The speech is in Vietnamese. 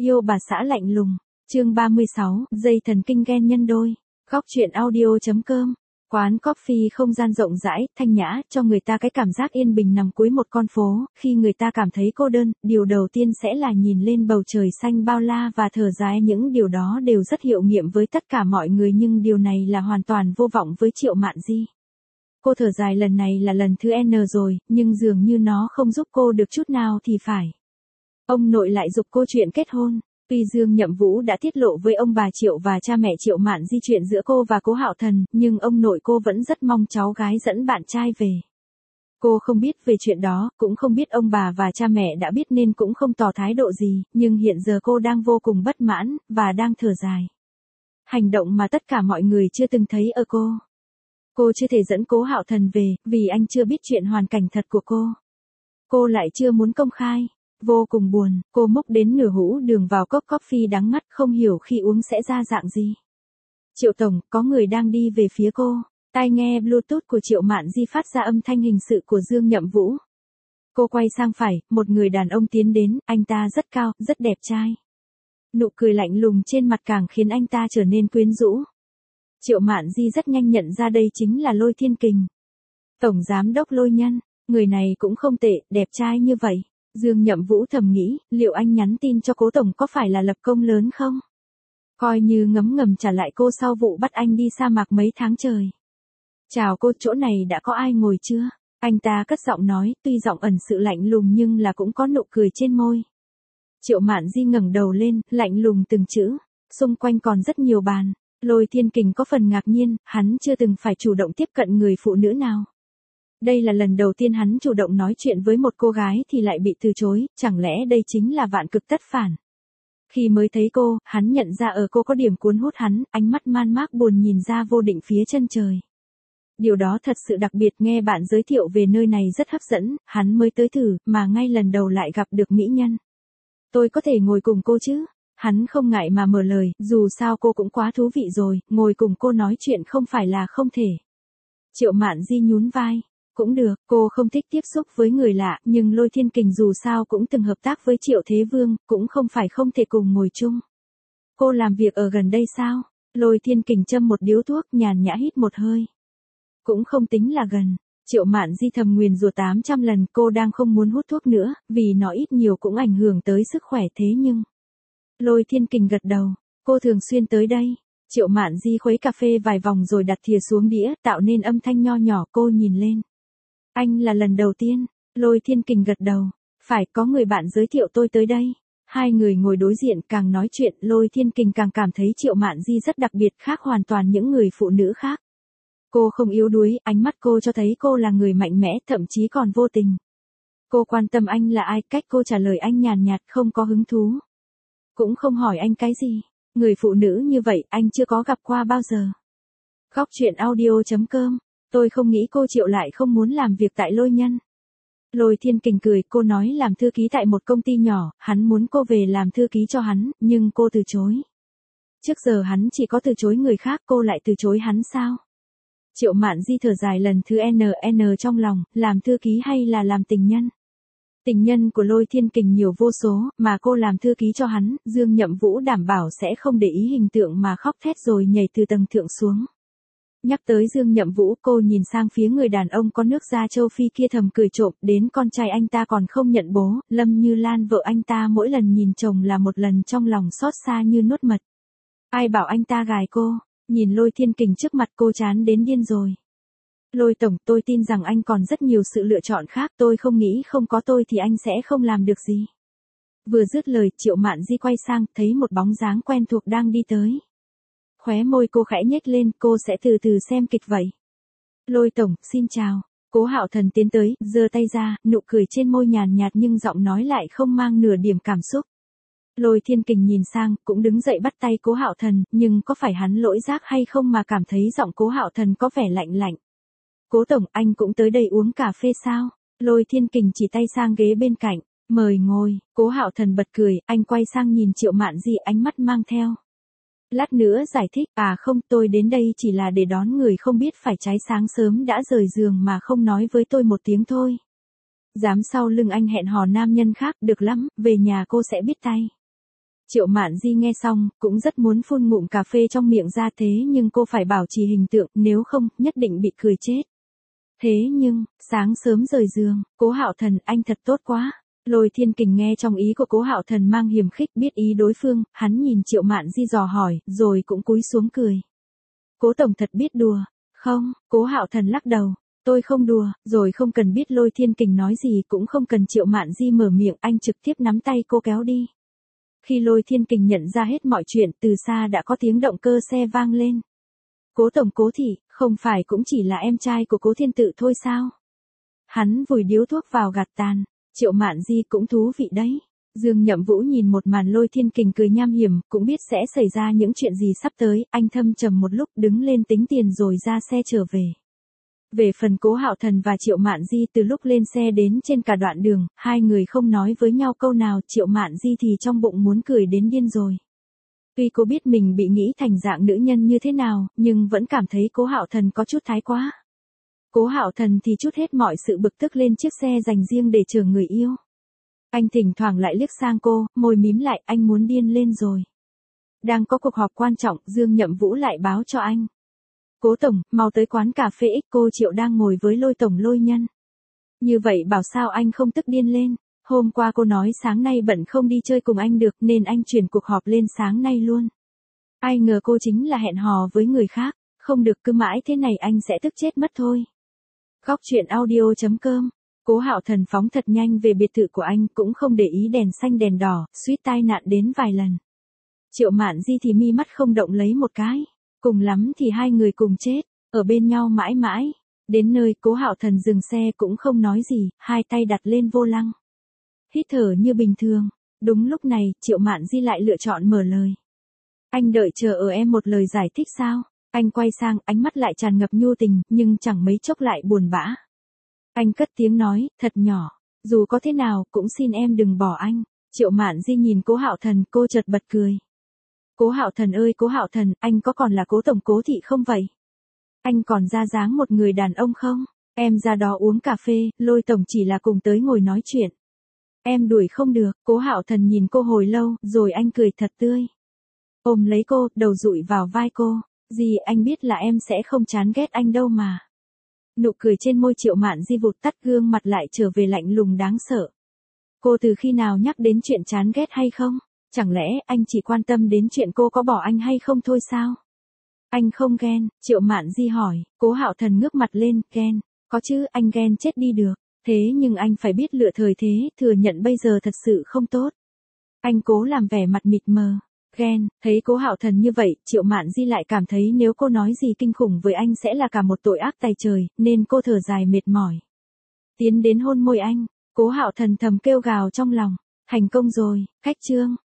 Yêu bà xã lạnh lùng. Chương 36, dây thần kinh ghen nhân đôi. Góc truyện audio.com. Quán coffee không gian rộng rãi, thanh nhã, cho người ta cái cảm giác yên bình nằm cuối một con phố. Khi người ta cảm thấy cô đơn, điều đầu tiên sẽ là nhìn lên bầu trời xanh bao la và thở dài. Những điều đó đều rất hiệu nghiệm với tất cả mọi người, nhưng điều này là hoàn toàn vô vọng với Triệu Mạn Di. Cô thở dài lần này là lần thứ N rồi, nhưng dường như nó không giúp cô được chút nào thì phải. Ông nội lại giục cô chuyện kết hôn. Tuy Dương Nhậm Vũ đã tiết lộ với ông bà Triệu và cha mẹ Triệu Mạn Di chuyện giữa cô và Cố Hạo Thần, nhưng ông nội cô vẫn rất mong cháu gái dẫn bạn trai về. Cô không biết về chuyện đó, cũng không biết ông bà và cha mẹ đã biết nên cũng không tỏ thái độ gì, nhưng hiện giờ cô đang vô cùng bất mãn, và đang thở dài. Hành động mà tất cả mọi người chưa từng thấy ở cô. Cô chưa thể dẫn Cố Hạo Thần về, vì anh chưa biết chuyện hoàn cảnh thật của cô. Cô lại chưa muốn công khai. Vô cùng buồn, cô múc đến nửa hũ đường vào cốc coffee đắng ngắt, không hiểu khi uống sẽ ra dạng gì. Triệu Tổng, có người đang đi về phía cô. Tai nghe Bluetooth của Triệu Mạn Di phát ra âm thanh hình sự của Dương Nhậm Vũ. Cô quay sang phải, một người đàn ông tiến đến, anh ta rất cao, rất đẹp trai. Nụ cười lạnh lùng trên mặt càng khiến anh ta trở nên quyến rũ. Triệu Mạn Di rất nhanh nhận ra đây chính là Lôi Thiên Kình. Tổng giám đốc Lôi Nhân, người này cũng không tệ, đẹp trai như vậy. Dương Nhậm Vũ thầm nghĩ, liệu anh nhắn tin cho Cố Tổng có phải là lập công lớn không? Coi như ngấm ngầm trả lại cô sau vụ bắt anh đi sa mạc mấy tháng trời. Chào cô, chỗ này đã có ai ngồi chưa? Anh ta cất giọng nói, tuy giọng ẩn sự lạnh lùng nhưng là cũng có nụ cười trên môi. Triệu Mạn Di ngẩng đầu lên, lạnh lùng từng chữ. Xung quanh còn rất nhiều bàn. Lôi Thiên Kình có phần ngạc nhiên, hắn chưa từng phải chủ động tiếp cận người phụ nữ nào. Đây là lần đầu tiên hắn chủ động nói chuyện với một cô gái thì lại bị từ chối, chẳng lẽ đây chính là vạn cực tất phản. Khi mới thấy cô, hắn nhận ra ở cô có điểm cuốn hút hắn, ánh mắt man mác buồn nhìn ra vô định phía chân trời. Điều đó thật sự đặc biệt, nghe bạn giới thiệu về nơi này rất hấp dẫn, hắn mới tới thử, mà ngay lần đầu lại gặp được mỹ nhân. Tôi có thể ngồi cùng cô chứ? Hắn không ngại mà mở lời, dù sao cô cũng quá thú vị rồi, ngồi cùng cô nói chuyện không phải là không thể. Triệu Mạn Di nhún vai. Cũng được, cô không thích tiếp xúc với người lạ, nhưng Lôi Thiên Kình dù sao cũng từng hợp tác với Triệu Thế Vương, cũng không phải không thể cùng ngồi chung. Cô làm việc ở gần đây sao? Lôi Thiên Kình châm một điếu thuốc, nhàn nhã hít một hơi. Cũng không tính là gần. Triệu Mạn Di thầm nguyền rủa 800 lần, cô đang không muốn hút thuốc nữa, vì nó ít nhiều cũng ảnh hưởng tới sức khỏe, thế nhưng. Lôi Thiên Kình gật đầu, cô thường xuyên tới đây. Triệu Mạn Di khuấy cà phê vài vòng rồi đặt thìa xuống đĩa, tạo nên âm thanh nho nhỏ, cô nhìn lên. Anh là lần đầu tiên. Lôi Thiên Kình gật đầu. Phải, có người bạn giới thiệu tôi tới đây. Hai người ngồi đối diện, càng nói chuyện, Lôi Thiên Kình càng cảm thấy Triệu Mạn Di rất đặc biệt, khác hoàn toàn những người phụ nữ khác. Cô không yếu đuối, ánh mắt cô cho thấy cô là người mạnh mẽ, thậm chí còn vô tình. Cô quan tâm anh là ai, cách cô trả lời anh nhàn nhạt, không có hứng thú. Cũng không hỏi anh cái gì. Người phụ nữ như vậy, anh chưa có gặp qua bao giờ. Góc truyện audio.com. Tôi không nghĩ cô Triệu lại không muốn làm việc tại Lôi Nhân. Lôi Thiên Kình cười, cô nói làm thư ký tại một công ty nhỏ, hắn muốn cô về làm thư ký cho hắn, nhưng cô từ chối. Trước giờ hắn chỉ có từ chối người khác, cô lại từ chối hắn sao? Triệu Mạn Di thở dài lần thứ N trong lòng, làm thư ký hay là làm tình nhân? Tình nhân của Lôi Thiên Kình nhiều vô số, mà cô làm thư ký cho hắn, Dương Nhậm Vũ đảm bảo sẽ không để ý hình tượng mà khóc thét rồi nhảy từ tầng thượng xuống. Nhắc tới Dương Nhậm Vũ, cô nhìn sang phía người đàn ông có nước da châu Phi kia thầm cười trộm, đến con trai anh ta còn không nhận bố, Lâm Như Lan vợ anh ta mỗi lần nhìn chồng là một lần trong lòng xót xa như nuốt mật. Ai bảo anh ta gài cô, nhìn Lôi Thiên Kình trước mặt cô chán đến điên rồi. Lôi Tổng, tôi tin rằng anh còn rất nhiều sự lựa chọn khác, tôi không nghĩ không có tôi thì anh sẽ không làm được gì. Vừa dứt lời, Triệu Mạn Di quay sang, thấy một bóng dáng quen thuộc đang đi tới. Khóe môi cô khẽ nhếch lên, cô sẽ từ từ xem kịch vậy. Lôi Tổng, xin chào. Cố Hạo Thần tiến tới, giơ tay ra, nụ cười trên môi nhàn nhạt nhưng giọng nói lại không mang nửa điểm cảm xúc. Lôi Thiên Kình nhìn sang, cũng đứng dậy bắt tay Cố Hạo Thần, nhưng có phải hắn lỗi giác hay không mà cảm thấy giọng Cố Hạo Thần có vẻ lạnh lạnh. Cố Tổng, anh cũng tới đây uống cà phê sao? Lôi Thiên Kình chỉ tay sang ghế bên cạnh, mời ngồi. Cố Hạo Thần bật cười, anh quay sang nhìn Triệu Mạn Di, ánh mắt mang theo. Lát nữa giải thích, không, tôi đến đây chỉ là để đón người không biết phải trái sáng sớm đã rời giường mà không nói với tôi một tiếng thôi. Dám sau lưng anh hẹn hò nam nhân khác, được lắm, về nhà cô sẽ biết tay. Triệu Mạn Di nghe xong, cũng rất muốn phun ngụm cà phê trong miệng ra thế nhưng cô phải bảo trì hình tượng, nếu không, nhất định bị cười chết. Thế nhưng, sáng sớm rời giường, Cố Hạo Thần, anh thật tốt quá. Lôi Thiên Kình nghe trong ý của Cố Hạo Thần mang hiềm khích, biết ý đối phương, hắn nhìn Triệu Mạn Di dò hỏi, rồi cũng cúi xuống cười. Cố tổng thật biết đùa. Không, Cố Hạo Thần lắc đầu. Tôi không đùa, rồi không cần biết Lôi Thiên Kình nói gì, cũng không cần Triệu Mạn Di mở miệng, anh trực tiếp nắm tay cô kéo đi. Khi Lôi Thiên Kình nhận ra hết mọi chuyện, từ xa đã có tiếng động cơ xe vang lên. Cố tổng Cố thị, không phải cũng chỉ là em trai của Cố Thiên Tự thôi sao? Hắn vùi điếu thuốc vào gạt tàn. Triệu Mạn Di cũng thú vị đấy. Dương Nhậm Vũ nhìn một màn Lôi Thiên Kình cười nham hiểm, cũng biết sẽ xảy ra những chuyện gì sắp tới, anh thâm trầm một lúc đứng lên tính tiền rồi ra xe trở về. Về phần Cố Hạo Thần và Triệu Mạn Di, từ lúc lên xe đến trên cả đoạn đường, hai người không nói với nhau câu nào, Triệu Mạn Di thì trong bụng muốn cười đến điên rồi. Tuy cô biết mình bị nghĩ thành dạng nữ nhân như thế nào, nhưng vẫn cảm thấy Cố Hạo Thần có chút thái quá. Cố Hạo Thần thì trút hết mọi sự bực tức lên chiếc xe dành riêng để chở người yêu. Anh thỉnh thoảng lại liếc sang cô, môi mím lại, anh muốn điên lên rồi. Đang có cuộc họp quan trọng, Dương Nhậm Vũ lại báo cho anh. Cố tổng, mau tới quán cà phê X, cô Triệu đang ngồi với Lôi tổng Lôi nhân. Như vậy bảo sao anh không tức điên lên. Hôm qua cô nói sáng nay bận không đi chơi cùng anh được nên anh chuyển cuộc họp lên sáng nay luôn. Ai ngờ cô chính là hẹn hò với người khác. Không được, cứ mãi thế này anh sẽ tức chết mất thôi. Góc truyện audio.com. Cố Hạo Thần phóng thật nhanh về biệt thự của anh, cũng không để ý đèn xanh đèn đỏ, suýt tai nạn đến vài lần. Triệu Mạn Di thì mi mắt không động lấy một cái. Cùng lắm thì hai người cùng chết, ở bên nhau mãi mãi. Đến nơi, Cố Hạo Thần dừng xe cũng không nói gì, hai tay đặt lên vô lăng. Hít thở như bình thường. Đúng lúc này, Triệu Mạn Di lại lựa chọn mở lời. Anh đợi chờ ở em một lời giải thích sao? Anh quay sang, ánh mắt lại tràn ngập nhu tình, nhưng chẳng mấy chốc lại buồn bã. Anh cất tiếng nói, thật nhỏ, dù có thế nào, cũng xin em đừng bỏ anh. Triệu Mạn Di nhìn Cố Hạo Thần, cô chợt bật cười. Cố Hạo Thần ơi Cố Hạo Thần, anh có còn là Cố tổng Cố thị không vậy? Anh còn ra dáng một người đàn ông không? Em ra đó uống cà phê, Lôi tổng chỉ là cùng tới ngồi nói chuyện. Em đuổi không được. Cố Hạo Thần nhìn cô hồi lâu, rồi anh cười thật tươi. Ôm lấy cô, đầu dụi vào vai cô. Gì, anh biết là em sẽ không chán ghét anh đâu mà. Nụ cười trên môi Triệu Mạn Di vụt tắt, gương mặt lại trở về lạnh lùng đáng sợ. Cô từ khi nào nhắc đến chuyện chán ghét hay không? Chẳng lẽ anh chỉ quan tâm đến chuyện cô có bỏ anh hay không thôi sao? Anh không ghen, Triệu Mạn Di hỏi. Cố Hạo Thần ngước mặt lên, ghen. Có chứ, anh ghen chết đi được. Thế nhưng anh phải biết lựa thời thế, thừa nhận bây giờ thật sự không tốt. Anh cố làm vẻ mặt mịt mờ. Ghen, thấy Cố Hạo Thần như vậy, Triệu Mạn Di lại cảm thấy nếu cô nói gì kinh khủng với anh sẽ là cả một tội ác tày trời, nên cô thở dài mệt mỏi. Tiến đến hôn môi anh, Cố Hạo Thần thầm kêu gào trong lòng. Thành công rồi, khách trương.